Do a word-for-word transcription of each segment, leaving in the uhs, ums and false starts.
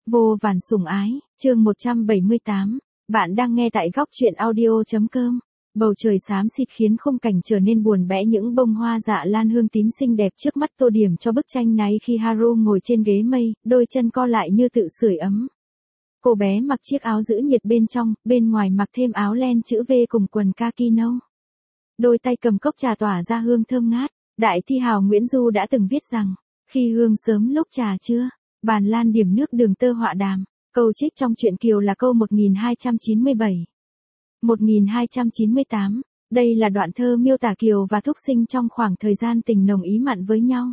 Vô vàn sủng ái, chương một trăm bảy mươi tám. Bạn đang nghe tại góc truyện audio.com. Bầu trời xám xịt khiến khung cảnh trở nên buồn bẽ, những bông hoa dạ lan hương tím xinh đẹp trước mắt tô điểm cho bức tranh này khi Haru ngồi trên ghế mây, đôi chân co lại như tự sưởi ấm. Cô bé mặc chiếc áo giữ nhiệt bên trong, bên ngoài mặc thêm áo len chữ V cùng quần kaki nâu. Đôi tay cầm cốc trà tỏa ra hương thơm ngát. Đại thi hào Nguyễn Du đã từng viết rằng, khi hương sớm lúc trà trưa, bàn lan điểm nước đường tơ họa đàm. Câu trích trong truyện Kiều là câu một nghìn hai trăm chín mươi bảy. một nghìn hai trăm chín mươi tám, đây là đoạn thơ miêu tả Kiều và Thúc Sinh trong khoảng thời gian tình nồng ý mặn với nhau.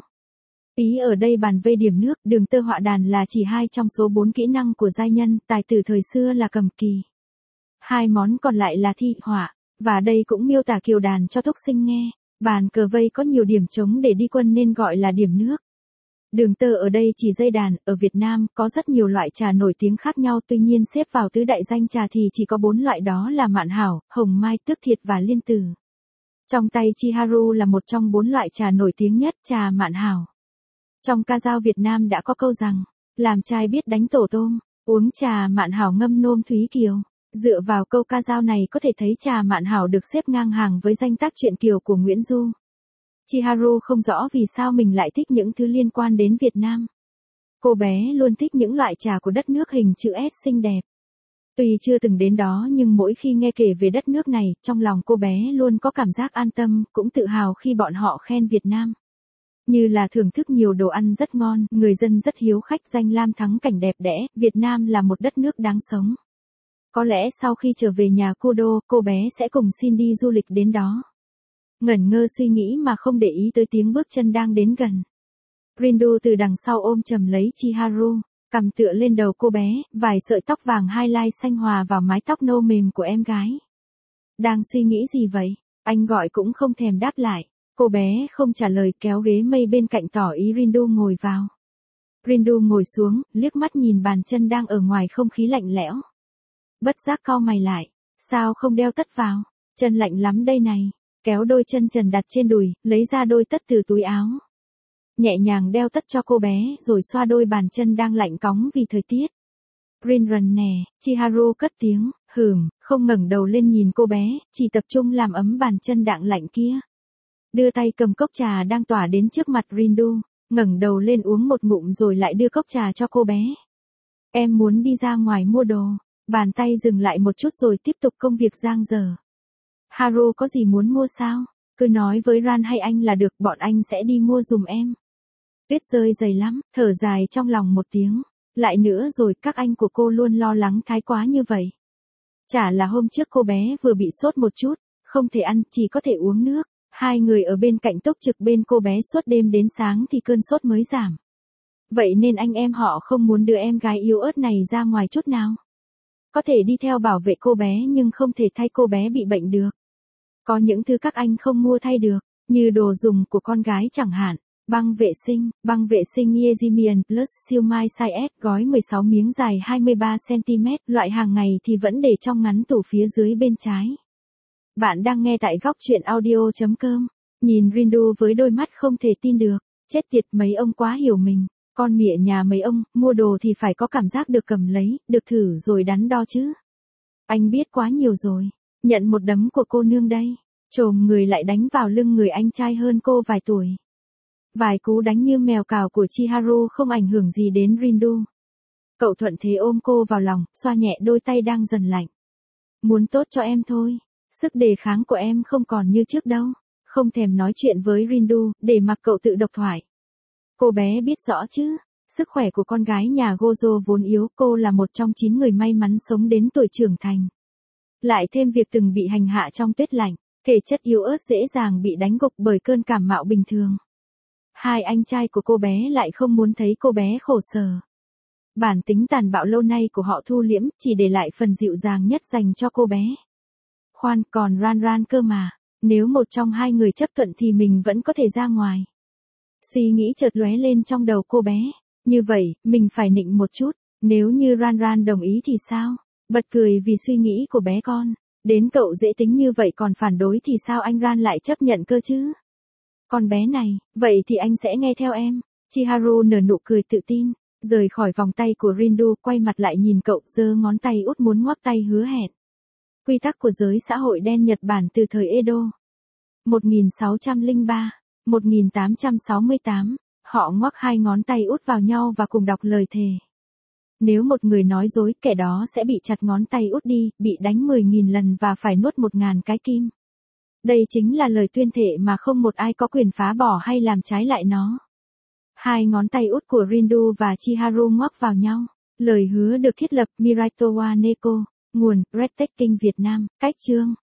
Ý ở đây bàn vây điểm nước, đường tơ họa đàn là chỉ hai trong số bốn kỹ năng của giai nhân, tài tử thời xưa là cầm kỳ. Hai món còn lại là thi, họa, và đây cũng miêu tả Kiều đàn cho Thúc Sinh nghe. Bàn cờ vây có nhiều điểm trống để đi quân nên gọi là điểm nước. Đường tơ ở đây chỉ dây đàn, ở Việt Nam có rất nhiều loại trà nổi tiếng khác nhau, tuy nhiên xếp vào tứ đại danh trà thì chỉ có bốn loại, đó là Mạn Hảo, Hồng Mai, Tước Thiệt và Liên Tử. Trong tay Chiharu là một trong bốn loại trà nổi tiếng nhất, trà Mạn Hảo. Trong ca dao Việt Nam đã có câu rằng, làm trai biết đánh tổ tôm, uống trà Mạn Hảo ngâm nôm Thúy Kiều. Dựa vào câu ca dao này có thể thấy trà Mạn Hảo được xếp ngang hàng với danh tác truyện Kiều của Nguyễn Du. Chiharu không rõ vì sao mình lại thích những thứ liên quan đến Việt Nam. Cô bé luôn thích những loại trà của đất nước hình chữ S xinh đẹp. Tuy chưa từng đến đó nhưng mỗi khi nghe kể về đất nước này, trong lòng cô bé luôn có cảm giác an tâm, cũng tự hào khi bọn họ khen Việt Nam. Như là thưởng thức nhiều đồ ăn rất ngon, người dân rất hiếu khách, danh lam thắng cảnh đẹp đẽ, Việt Nam là một đất nước đáng sống. Có lẽ sau khi trở về nhà Kudo, cô bé sẽ cùng xin đi du lịch đến đó. Ngẩn ngơ suy nghĩ mà không để ý tới tiếng bước chân đang đến gần. Rindu từ đằng sau ôm chầm lấy Chiharu, cầm tựa lên đầu cô bé, vài sợi tóc vàng highlight xanh hòa vào mái tóc nâu mềm của em gái. Đang suy nghĩ gì vậy? Anh gọi cũng không thèm đáp lại. Cô bé không trả lời, kéo ghế mây bên cạnh tỏ ý Rindu ngồi vào. Rindu ngồi xuống, liếc mắt nhìn bàn chân đang ở ngoài không khí lạnh lẽo. Bất giác cau mày lại, sao không đeo tất vào, chân lạnh lắm đây này. Kéo đôi chân trần đặt trên đùi, lấy ra đôi tất từ túi áo. Nhẹ nhàng đeo tất cho cô bé, rồi xoa đôi bàn chân đang lạnh cóng vì thời tiết. Rinrun nè, Chiharu cất tiếng, hừm, không ngẩng đầu lên nhìn cô bé, chỉ tập trung làm ấm bàn chân đạng lạnh kia. Đưa tay cầm cốc trà đang tỏa đến trước mặt Rindu, ngẩng đầu lên uống một ngụm rồi lại đưa cốc trà cho cô bé. Em muốn đi ra ngoài mua đồ. Bàn tay dừng lại một chút rồi tiếp tục công việc giang dở. Haru có gì muốn mua sao? Cứ nói với Ran hay anh là được, bọn anh sẽ đi mua giùm em. Tuyết rơi dày lắm, thở dài trong lòng một tiếng. Lại nữa rồi, các anh của cô luôn lo lắng thái quá như vậy. Chả là hôm trước cô bé vừa bị sốt một chút, không thể ăn, chỉ có thể uống nước. Hai người ở bên cạnh túc trực bên cô bé suốt đêm đến sáng thì cơn sốt mới giảm. Vậy nên anh em họ không muốn đưa em gái yếu ớt này ra ngoài chút nào. Có thể đi theo bảo vệ cô bé nhưng không thể thay cô bé bị bệnh được. Có những thứ các anh không mua thay được, như đồ dùng của con gái chẳng hạn. Băng vệ sinh, băng vệ sinh Yezimian Plus siêu mai size S, gói mười sáu miếng dài hai mươi ba xăng ti mét, loại hàng ngày thì vẫn để trong ngắn tủ phía dưới bên trái. Bạn đang nghe tại góc truyện audio.com. Nhìn Rindu với đôi mắt không thể tin được, chết tiệt, mấy ông quá hiểu mình. Con mịa nhà mấy ông, mua đồ thì phải có cảm giác được cầm lấy, được thử rồi đắn đo chứ. Anh biết quá nhiều rồi, nhận một đấm của cô nương đây. Chồm người lại đánh vào lưng người anh trai hơn cô vài tuổi. Vài cú đánh như mèo cào của Chiharu không ảnh hưởng gì đến Rindu. Cậu thuận thế ôm cô vào lòng, xoa nhẹ đôi tay đang dần lạnh. Muốn tốt cho em thôi, sức đề kháng của em không còn như trước đâu. Không thèm nói chuyện với Rindu, để mặc cậu tự độc thoại. Cô bé biết rõ chứ, sức khỏe của con gái nhà Gojo vốn yếu, cô là một trong chín người may mắn sống đến tuổi trưởng thành. Lại thêm việc từng bị hành hạ trong tuyết lạnh, thể chất yếu ớt dễ dàng bị đánh gục bởi cơn cảm mạo bình thường. Hai anh trai của cô bé lại không muốn thấy cô bé khổ sở. Bản tính tàn bạo lâu nay của họ thu liễm, chỉ để lại phần dịu dàng nhất dành cho cô bé. Khoan, còn Ran Ran cơ mà, nếu một trong hai người chấp thuận thì mình vẫn có thể ra ngoài. Suy nghĩ chợt lóe lên trong đầu cô bé, như vậy, mình phải nịnh một chút, nếu như Ran Ran đồng ý thì sao? Bật cười vì suy nghĩ của bé con, đến cậu dễ tính như vậy còn phản đối thì sao anh Ran lại chấp nhận cơ chứ? Con bé này, vậy thì anh sẽ nghe theo em. Chiharu nở nụ cười tự tin, Rời khỏi vòng tay của Rindu, quay mặt lại nhìn cậu, giơ ngón tay út muốn ngoắc tay hứa hẹn. Quy tắc của giới xã hội đen Nhật Bản từ thời Edo. một nghìn sáu trăm lẻ ba, một nghìn tám trăm sáu mươi tám, họ ngoắc hai ngón tay út vào nhau và cùng đọc lời thề. Nếu một người nói dối, kẻ đó sẽ bị chặt ngón tay út đi, bị đánh mười nghìn lần và phải nuốt một ngàn cái kim. Đây chính là lời tuyên thệ mà không một ai có quyền phá bỏ hay làm trái lại nó. Hai ngón tay út của Rindu và Chiharu ngoắc vào nhau. Lời hứa được thiết lập Miraitowa Neko. Nguồn: Red Tech Kinh Việt Nam. Cách chương